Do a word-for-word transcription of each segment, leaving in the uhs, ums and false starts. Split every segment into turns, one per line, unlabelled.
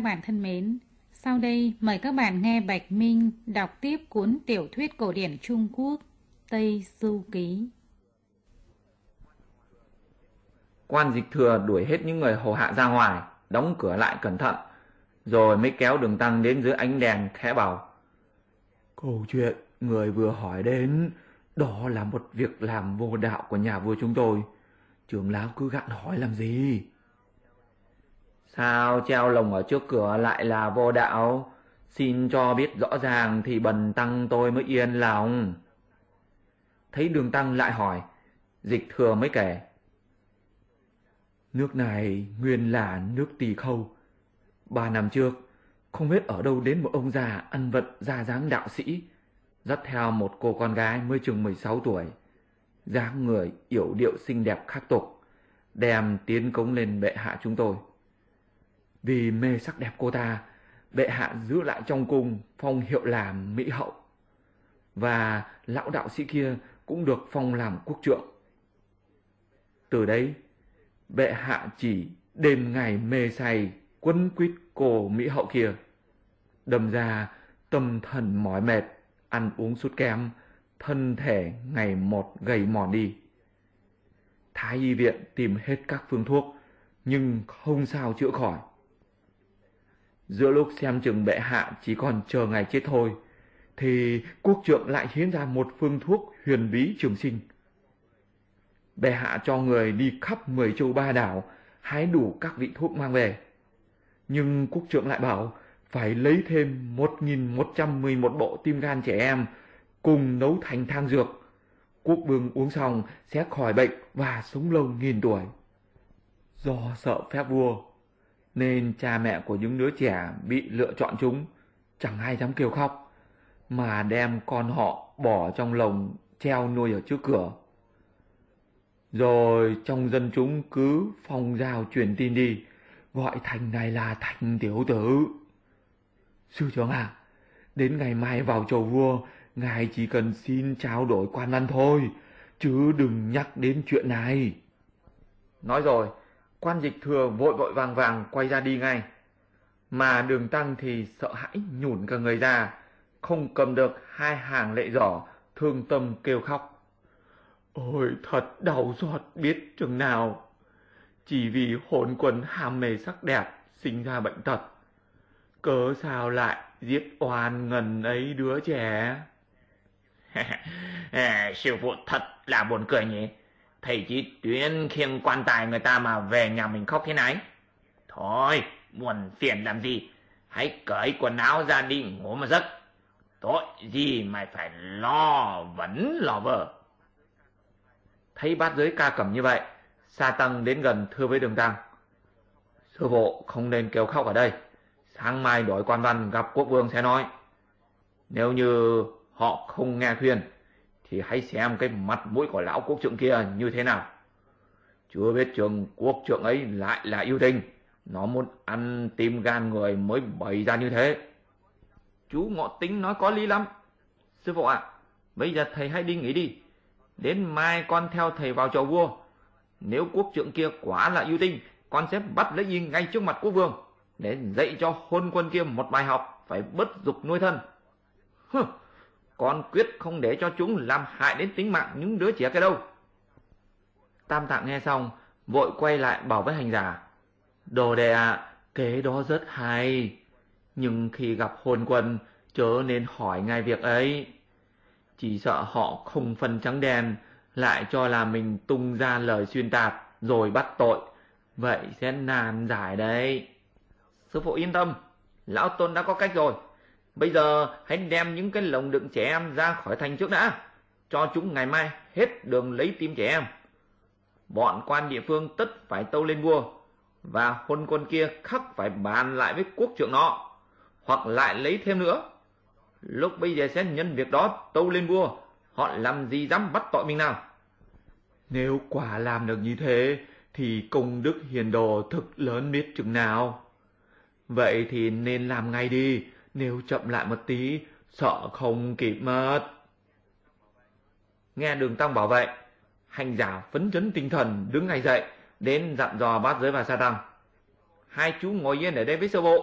bạn thân mến, sau đây mời các bạn nghe Bạch Minh đọc tiếp cuốn tiểu thuyết cổ điển Trung Quốc Tây Du Ký.
Quan Dịch Thừa đuổi hết những người hầu hạ ra ngoài, đóng cửa lại cẩn thận, rồi mới kéo Đường Tăng đến dưới ánh đèn khẽ bảo: "Câu chuyện người vừa hỏi đến, đó là một việc làm vô đạo của nhà vua chúng tôi. Trưởng lão cứ gặng hỏi làm gì?" "Sao treo lồng ở trước cửa lại là vô đạo? Xin cho biết rõ ràng thì bần tăng tôi mới yên lòng." Thấy Đường Tăng lại hỏi, Dịch Thừa mới kể: "Nước này nguyên là nước Tỳ Khâu. Ba năm trước, không biết ở đâu đến một ông già ăn vận ra dáng đạo sĩ, dắt theo một cô con gái mới chừng mười sáu tuổi, dáng người yểu điệu xinh đẹp khác tục, đem tiến cống lên bệ hạ chúng tôi. Vì mê sắc đẹp cô ta, bệ hạ giữ lại trong cung, phong hiệu làm mỹ hậu. Và lão đạo sĩ kia cũng được phong làm quốc trượng. Từ đấy, bệ hạ chỉ đêm ngày mê say quấn quýt cô mỹ hậu kia, đâm ra tâm thần mỏi mệt, ăn uống sút kém, thân thể ngày một gầy mòn đi. Thái y viện tìm hết các phương thuốc, nhưng không sao chữa khỏi. Giữa lúc xem chừng bệ hạ chỉ còn chờ ngày chết thôi, thì quốc trượng lại hiến ra một phương thuốc huyền bí trường sinh. Bệ hạ cho người đi khắp mười châu ba đảo, hái đủ các vị thuốc mang về. Nhưng quốc trượng lại bảo phải lấy thêm một nghìn một trăm mười một bộ tim gan trẻ em cùng nấu thành thang dược. Quốc vương uống xong sẽ khỏi bệnh và sống lâu nghìn tuổi. Do sợ phép vua, nên cha mẹ của những đứa trẻ bị lựa chọn chúng chẳng ai dám kêu khóc, mà đem con họ bỏ trong lồng treo nuôi ở trước cửa. Rồi trong dân chúng cứ phong giao truyền tin đi, gọi thành này là Thành tiểu tử. Sư trưởng à, đến ngày mai vào chầu vua, ngài chỉ cần xin trao đổi quan văn thôi, chứ đừng nhắc đến chuyện này." Nói rồi, Quan Dịch Thừa vội vội vàng vàng quay ra đi ngay. Mà Đường Tăng thì sợ hãi nhủn cả người ra, không cầm được hai hàng lệ giỏ, thương tâm kêu khóc: "Ôi thật đau xót biết chừng nào! Chỉ vì hồn quần ham mê sắc đẹp, sinh ra bệnh tật, cớ sao lại giết oan ngần ấy đứa trẻ?"
Sư phụ thật là buồn cười nhỉ. Thầy chỉ tuyên khiêng quan tài người ta mà về nhà mình khóc thế này. Thôi, buồn phiền làm gì, hãy cởi quần áo ra đi ngủ một giấc. Tội gì mày phải lo vấn lo vơ.
Thấy bát giới ca cẩm như vậy, Sa Tăng đến gần thưa với Đường Tăng: "Sư phụ không nên kêu khóc ở đây. Sáng mai đổi quan văn gặp quốc vương sẽ nói. Nếu như họ không nghe khuyên, thì hãy xem cái mặt mũi của lão quốc trượng kia như thế nào. Chưa biết chừng quốc trượng ấy lại là yêu tinh, nó muốn ăn tim gan người mới bày ra như thế."
"Chú Ngọ Tính nói có lý lắm. Sư phụ ạ, à, bây giờ thầy hãy đi nghỉ đi. Đến mai con theo thầy vào chầu vua. Nếu quốc trượng kia quả là yêu tinh, con sẽ bắt lấy y ngay trước mặt quốc vương, để dạy cho hôn quân kia một bài học phải bớt dục nuôi thân. Hừ, con quyết không để cho chúng làm hại đến tính mạng những đứa trẻ kia đâu."
Tam Tạng nghe xong, vội quay lại bảo với hành giả: "Đồ đệ ạ, à, kế đó rất hay. Nhưng khi gặp hôn quân, chớ nên hỏi ngay việc ấy. Chỉ sợ họ không phân trắng đen, lại cho là mình tung ra lời xuyên tạc, rồi bắt tội. Vậy sẽ nan giải đấy."
"Sư phụ yên tâm, lão tôn đã có cách rồi. Bây giờ hãy đem những cái lồng đựng trẻ em ra khỏi thành trước đã, cho chúng ngày mai hết đường lấy tim trẻ em. Bọn quan địa phương tất phải tâu lên vua, và hôn quân kia khắc phải bàn lại với quốc trượng nó, hoặc lại lấy thêm nữa. Lúc bây giờ sẽ nhân việc đó tâu lên vua, họ làm gì dám bắt tội mình nào."
"Nếu quả làm được như thế, thì công đức hiền đồ thực lớn biết chừng nào. Vậy thì nên làm ngay đi, nếu chậm lại một tí, sợ không kịp mất." Nghe Đường Tăng bảo vậy, hành giả phấn chấn tinh thần đứng ngay dậy, đến dặn dò bát giới và Sa Tăng: "Hai chú ngồi yên ở đây với sư phụ,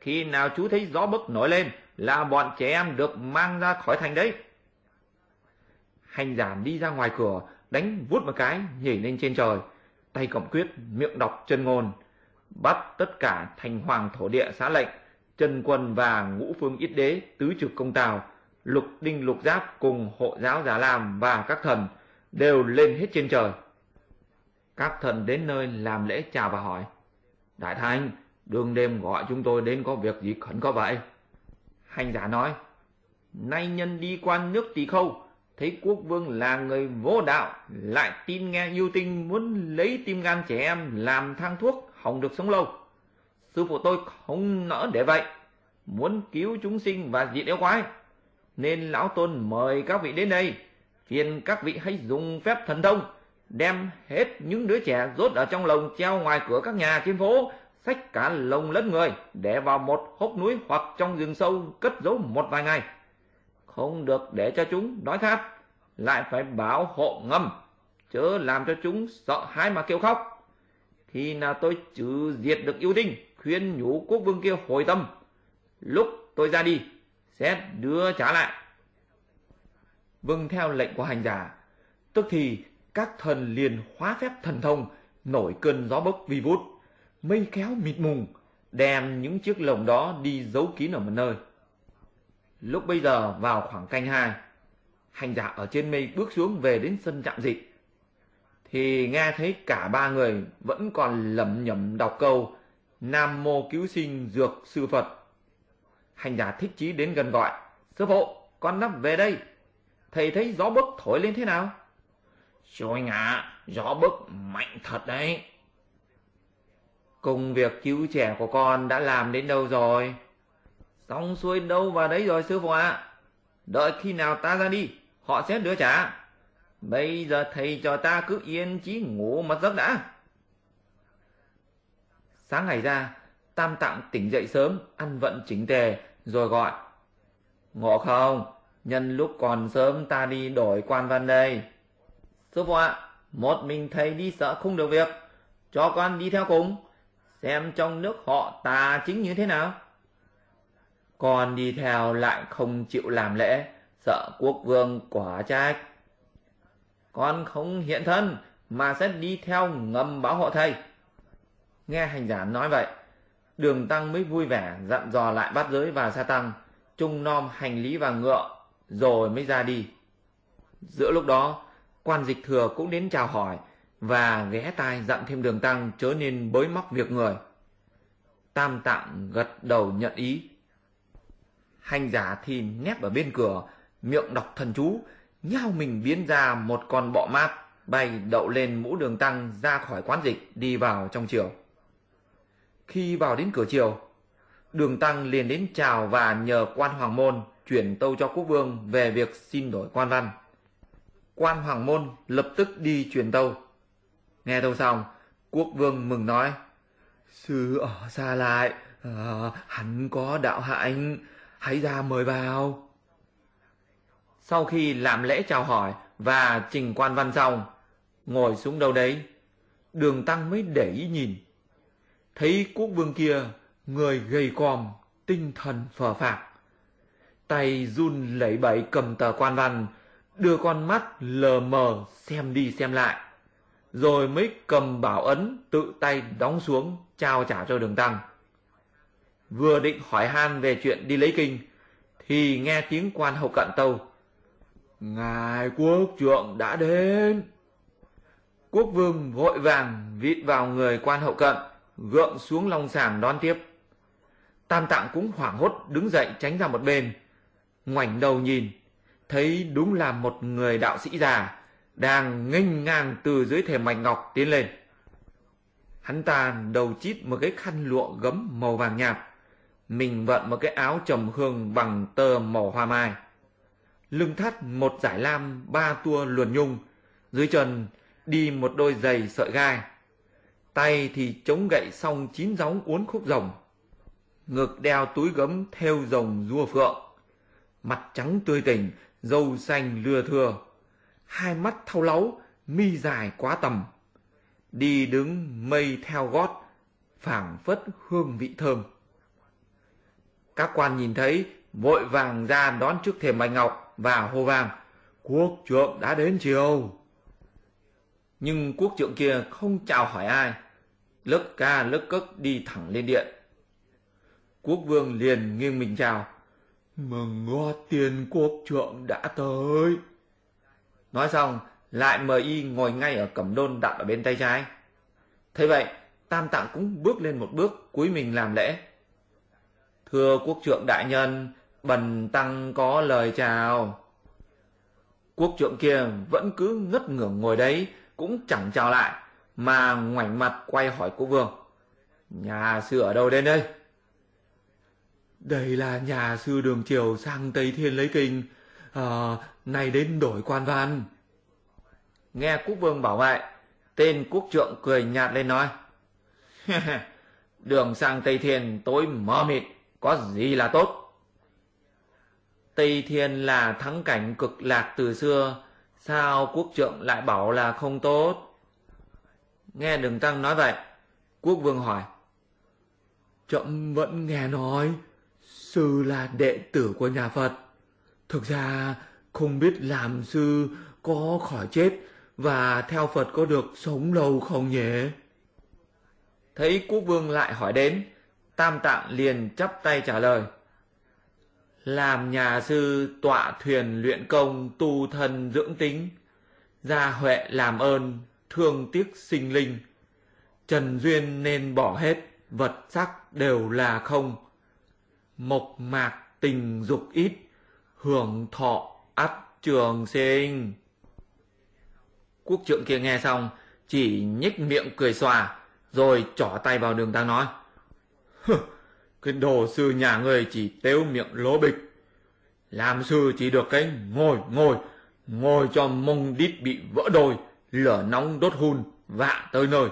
Khi nào chú thấy gió bấc nổi lên là bọn trẻ em được mang ra khỏi thành đấy.
Hành giả đi ra ngoài cửa, đánh vút một cái, nhảy lên trên trời, tay cầm quyết, miệng đọc chân ngôn, bắt tất cả thành hoàng thổ địa xá lệnh, chân quân và ngũ phương yết đế, tứ trực công tào, lục đinh lục giáp cùng hộ giáo Già Lam và các thần đều lên hết trên trời. Các thần đến nơi làm lễ chào và hỏi: Đại Thành, đương đêm gọi chúng tôi đến có việc gì khẩn cấp vậy?
Hành giả nói: Nay nhân đi qua nước Tỳ Khâu, thấy quốc vương là người vô đạo, lại tin nghe yêu tinh muốn lấy tim gan trẻ em làm thang thuốc hỏng được sống lâu. Sư phụ tôi không nỡ để vậy, muốn cứu chúng sinh và diệt yêu quái, nên lão tôn mời các vị đến đây. Phiền các vị hãy dùng phép thần thông, đem hết những đứa trẻ rốt ở trong lồng treo ngoài cửa các nhà trên phố, xách cả lồng lẫn người để vào một hốc núi hoặc trong rừng sâu cất giấu một vài ngày. Không được để cho chúng đói khát, lại phải bảo hộ ngầm, chớ làm cho chúng sợ hãi mà kêu khóc. Khi nào tôi trừ diệt được yêu tinh, khuyên nhủ quốc vương kia hồi tâm, lúc tôi ra đi sẽ đưa trả lại.
Vâng theo lệnh của hành giả, tức thì các thần liền hóa phép thần thông, nổi cơn gió bấc vi vút, mây kéo mịt mùng, đem những chiếc lồng đó đi giấu kín ở một nơi. Lúc bây giờ vào khoảng canh hai, hành giả ở trên mây bước xuống về đến sân trạm dịch, thì nghe thấy cả ba người vẫn còn lẩm nhẩm đọc câu Nam Mô Cứu Sinh Dược Sư Phật. Hành giả thích chí đến gần gọi: Sư phụ, con nắp về đây, thầy thấy gió bấc thổi lên thế nào?
Rồi ngạ, gió bấc mạnh thật đấy.
Công việc cứu trẻ của con đã làm đến đâu rồi?
Xong xuôi đâu vào đấy rồi sư phụ ạ. À. Đợi khi nào ta ra đi, họ sẽ đưa trả. Bây giờ thầy cho ta cứ yên chí ngủ một giấc đã.
Sáng ngày ra, Tam Tạng tỉnh dậy sớm, ăn vận chỉnh tề, rồi gọi: Ngộ Không, nhân lúc còn sớm ta đi đổi quan văn đây.
Sư phụ ạ, à, một mình thầy đi sợ không được việc, cho con đi theo cùng, xem trong nước họ tà chính như thế nào.
Con đi theo lại không chịu làm lễ, sợ quốc vương quả trách.
Con không hiện thân mà sẽ đi theo ngầm bảo hộ thầy.
Nghe hành giả nói vậy, Đường Tăng mới vui vẻ dặn dò lại bát giới và sa tăng, trông nom hành lý và ngựa, rồi mới ra đi. Giữa lúc đó, quan dịch thừa cũng đến chào hỏi và ghé tai dặn thêm Đường Tăng chớ nên bới móc việc người. Tam Tạng gật đầu nhận ý. Hành giả thì nép ở bên cửa, miệng đọc thần chú, nhao mình biến ra một con bọ mát bay đậu lên mũ Đường Tăng ra khỏi quán dịch, đi vào trong triều. Khi vào đến cửa triều, Đường Tăng liền đến chào và nhờ quan Hoàng Môn chuyển tâu cho quốc vương về việc xin đổi quan văn. Quan Hoàng Môn lập tức đi truyền tâu. Nghe tâu xong, quốc vương mừng nói: Sư ở xa lại, à, hắn có đạo hạnh, hãy ra mời vào. Sau khi làm lễ chào hỏi và trình quan văn xong, ngồi xuống đâu đấy, Đường Tăng mới để ý nhìn. Thấy quốc vương kia người gầy còm, tinh thần phờ phạc, tay run lẩy bẩy cầm tờ quan văn, đưa con mắt lờ mờ xem đi xem lại, rồi mới cầm bảo ấn tự tay đóng xuống trao trả cho Đường Tăng. Vừa định hỏi han về chuyện đi lấy kinh, thì nghe tiếng quan hậu cận tâu: Ngài quốc trượng đã đến. Quốc vương vội vàng vịn vào người quan hậu cận, gượng xuống long sàng đón tiếp. Tam Tạng cũng hoảng hốt đứng dậy tránh ra một bên, ngoảnh đầu nhìn, thấy đúng là một người đạo sĩ già đang nghênh ngang từ dưới thềm mạch ngọc tiến lên. Hắn ta đầu chít một cái khăn lụa gấm màu vàng nhạt, mình vận một cái áo trầm hương bằng tơ màu hoa mai, lưng thắt một dải lam ba tua luồn nhung, dưới chân đi một đôi giày sợi gai, tay thì chống gậy song chín gióng uốn khúc rồng, ngực đeo túi gấm thêu rồng rua phượng, mặt trắng tươi tỉnh, râu xanh lưa thưa, hai mắt thau láu, mi dài quá tầm, đi đứng mây theo gót, phảng phất hương vị thơm. Các quan nhìn thấy vội vàng ra đón trước thềm bạch ngọc và hô vang: Quốc trượng đã đến chiều. Nhưng quốc trượng kia không chào hỏi ai, lấc ca lấc cấc đi thẳng lên điện. Quốc vương liền nghiêng mình chào: Mừng ngó tiền quốc trượng đã tới. Nói xong lại mời y ngồi ngay ở cẩm đôn đặt ở bên tay trái. Thế vậy Tam Tạng cũng bước lên một bước, cúi mình làm lễ: Thưa quốc trượng đại nhân, bần tăng có lời chào. Quốc trượng kia vẫn cứ ngất ngưởng ngồi đấy, cũng chẳng chào lại, mà ngoảnh mặt quay hỏi quốc vương: Nhà sư ở đâu đến đây? Đây là nhà sư đường chiều sang Tây Thiên lấy kinh, à, nay đến đổi quan văn. Nghe quốc vương bảo vậy, tên quốc trượng cười nhạt lên nói: Đường sang Tây Thiên tối mờ mịt, có gì là tốt? Tây Thiên là thắng cảnh cực lạc từ xưa, sao quốc trượng lại bảo là không tốt? Nghe Đường Tăng nói vậy, quốc vương hỏi: Trẫm vẫn nghe nói sư là đệ tử của nhà Phật, thực ra không biết làm sư có khỏi chết và theo Phật có được sống lâu không nhỉ? Thấy quốc vương lại hỏi đến, Tam Tạng liền chắp tay trả lời: Làm nhà sư tọa thuyền luyện công, tu thân dưỡng tính, gia huệ làm ơn, thương tiếc sinh linh. Trần duyên nên bỏ hết, vật sắc đều là không. Mộc mạc tình dục ít, hưởng thọ ắt trường sinh. Quốc trượng kia nghe xong chỉ nhếch miệng cười xòa, rồi trỏ tay vào Đường Tăng nói: Cái đồ sư nhà ngươi chỉ tếu miệng lố bịch. Làm sư chỉ được cái ngồi ngồi ngồi cho mông đít bị vỡ đôi, lửa nóng đốt hun, vạ tới nơi.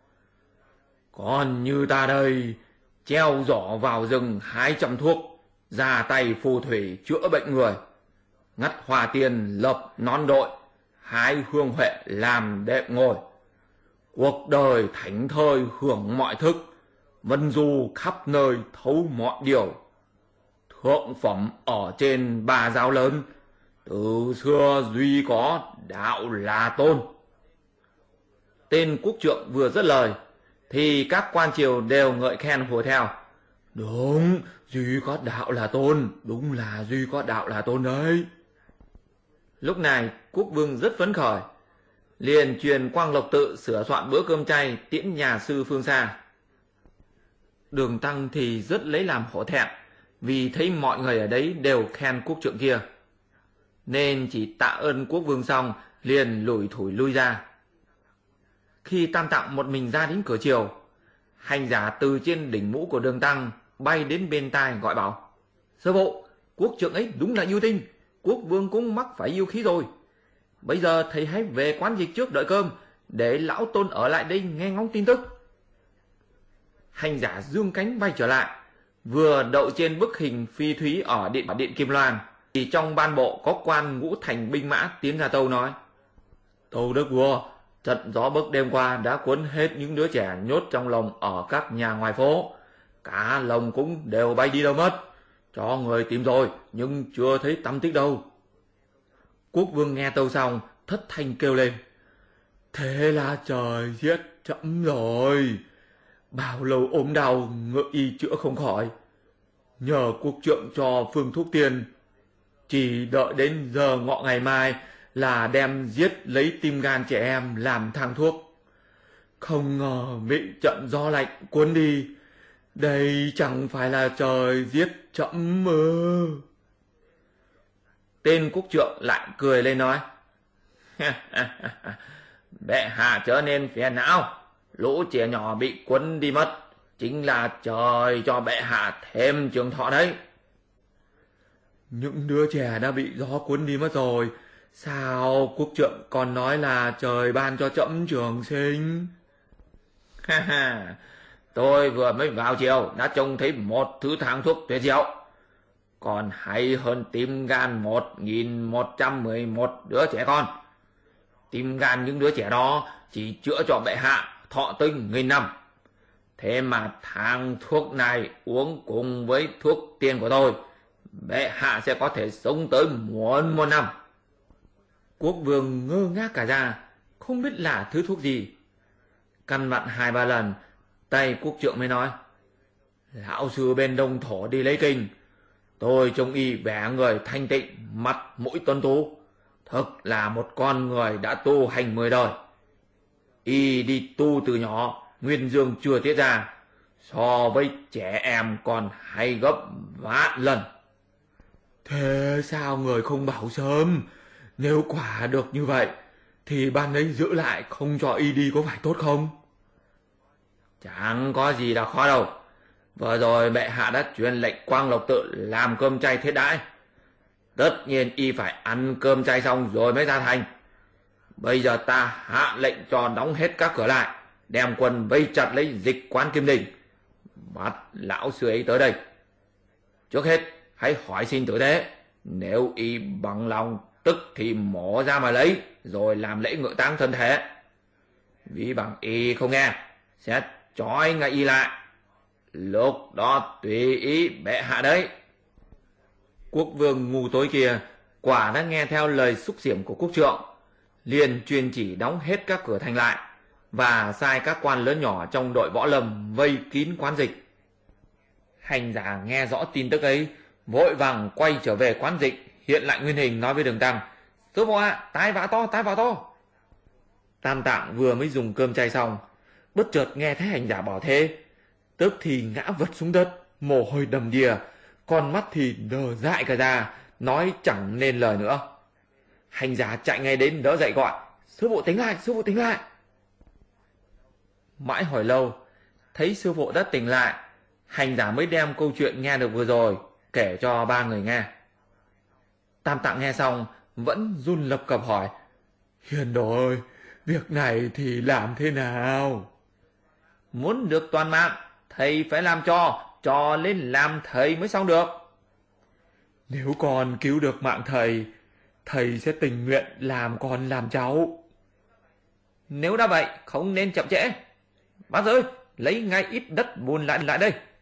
Còn như ta đây, treo giỏ vào rừng hái trăm thuốc, ra tay phù thủy chữa bệnh người, ngắt hoa tiền lập nón đội, hái hương huệ làm đệm ngồi. Cuộc đời thảnh thơi hưởng mọi thức, vân du khắp nơi thấu mọi điều. Thượng phẩm ở trên ba giáo lớn, từ xưa duy có đạo là tôn. Tên quốc trượng vừa dứt lời thì các quan triều đều ngợi khen hùa theo: Đúng, duy có đạo là tôn, đúng là duy có đạo là tôn đấy. Lúc này quốc vương rất phấn khởi, liền truyền Quang Lộc Tự sửa soạn bữa cơm chay tiễn nhà sư phương xa. Đường Tăng thì rất lấy làm hổ thẹn, vì thấy mọi người ở đấy đều khen quốc trượng kia, nên chỉ tạ ơn quốc vương xong liền lủi thủi lui ra. Khi Tam Tạng một mình ra đến cửa triều, hành giả từ trên đỉnh mũ của Đường Tăng bay đến bên tai gọi bảo: Sư phụ, quốc trượng ấy đúng là yêu tinh, quốc vương cũng mắc phải yêu khí rồi. Bây giờ thầy hãy về quán dịch trước đợi cơm, để lão tôn ở lại đây nghe ngóng tin tức. Hành giả dương cánh bay trở lại, vừa đậu trên bức hình phi thúy ở điện, ở điện Kim Loan, thì trong ban bộ có quan ngũ thành binh mã tiến ra tâu nói: Tâu đức vua, trận gió bấc đêm qua đã cuốn hết những đứa trẻ nhốt trong lồng ở các nhà ngoài phố, cả lồng cũng đều bay đi đâu mất. Cho người tìm rồi nhưng chưa thấy tăm tích đâu. Quốc vương nghe tâu xong thất thanh kêu lên: Thế là trời giết trẫm rồi. Bao lâu ốm đau ngựa y chữa không khỏi, nhờ quốc trượng cho phương thuốc tiền, chỉ đợi đến giờ ngọ ngày mai là đem giết lấy tim gan trẻ em làm thang thuốc. Không ngờ bị trận gió lạnh cuốn đi, đây chẳng phải là trời giết trẫm mơ. Tên quốc trượng lại cười lên nói: Bệ hạ trở nên phiền não, lũ trẻ nhỏ bị cuốn đi mất, chính là trời cho bệ hạ thêm trường thọ đấy. Những đứa trẻ đã bị gió cuốn đi mất rồi, sao quốc trượng còn nói là trời ban cho trẫm trường sinh? Tôi vừa mới vào triều đã trông thấy một thứ thang thuốc tuyệt diệu, còn hay hơn tim gan một nghìn một trăm mười một đứa trẻ con. Tim gan những đứa trẻ đó chỉ chữa cho bệ hạ thọ tới nghìn năm,
Thế mà thang thuốc này uống cùng với thuốc tiên của tôi, bệ hạ sẽ có thể sống tới muôn muôn năm.
Quốc vương ngơ ngác cả ra, không biết là thứ thuốc gì. Căn dặn hai ba lần, tay quốc trượng mới nói:
Lão sư bên Đông Thổ đi lấy kinh, tôi trông y vẻ người thanh tịnh, mặt mũi tuấn tú, thực là một con người đã tu hành mười đời. Y đi tu từ nhỏ, nguyên dương chưa tiết ra, so với trẻ em còn hay gấp vạn lần.
Thế sao người không bảo sớm? Nếu quả được như vậy, thì ban ấy giữ lại không cho y đi có phải tốt không?
Chẳng có gì là khó đâu. Vừa rồi bệ hạ đã truyền lệnh Quang Lộc Tự làm cơm chay thiết đãi. Tất nhiên y phải ăn cơm chay xong rồi mới ra thành. Bây giờ ta hạ lệnh cho đóng hết các cửa lại, đem quân vây chặt lấy Dịch Quán Kim Đình, bắt lão sư ấy tới đây. Trước hết hãy hỏi xin tử tế, nếu y bằng lòng tức thì mổ ra mà lấy, rồi làm lễ ngự táng thân thể. Vì bằng y không nghe, sẽ trói ngay y lại. Lúc đó tùy ý bệ hạ đấy.
Quốc vương ngu tối kia quả đã nghe theo lời xúc xiểm của quốc trượng, liền truyền chỉ đóng hết các cửa thành lại và sai các quan lớn nhỏ trong đội võ lâm vây kín quán Dịch. Hành giả nghe rõ tin tức ấy, vội vàng quay trở về quán Dịch, hiện lại nguyên hình nói với Đường Tăng: Sư phụ ạ, à, tái vã to, tái vã to. Tam Tạng vừa mới dùng cơm chay xong, bất chợt nghe thấy hành giả bảo thế, tức thì ngã vật xuống đất, mồ hôi đầm đìa, con mắt thì đờ dại cả ra, nói chẳng nên lời nữa. Hành giả chạy ngay đến đỡ dậy gọi: Sư phụ tỉnh lại, sư phụ tỉnh lại. Mãi hồi lâu, thấy sư phụ đã tỉnh lại, hành giả mới đem câu chuyện nghe được vừa rồi kể cho ba người nghe. Tam Tạng nghe xong vẫn run lập cập hỏi: Hiền đồ ơi, việc này thì làm thế nào?
Muốn được toàn mạng, thầy phải làm cho, cho lên làm thầy mới xong được.
Nếu con cứu được mạng thầy, thầy sẽ tình nguyện làm con làm cháu.
Nếu đã vậy, không nên chậm trễ. Bác ơi, lấy ngay ít đất bùn lại lại đây,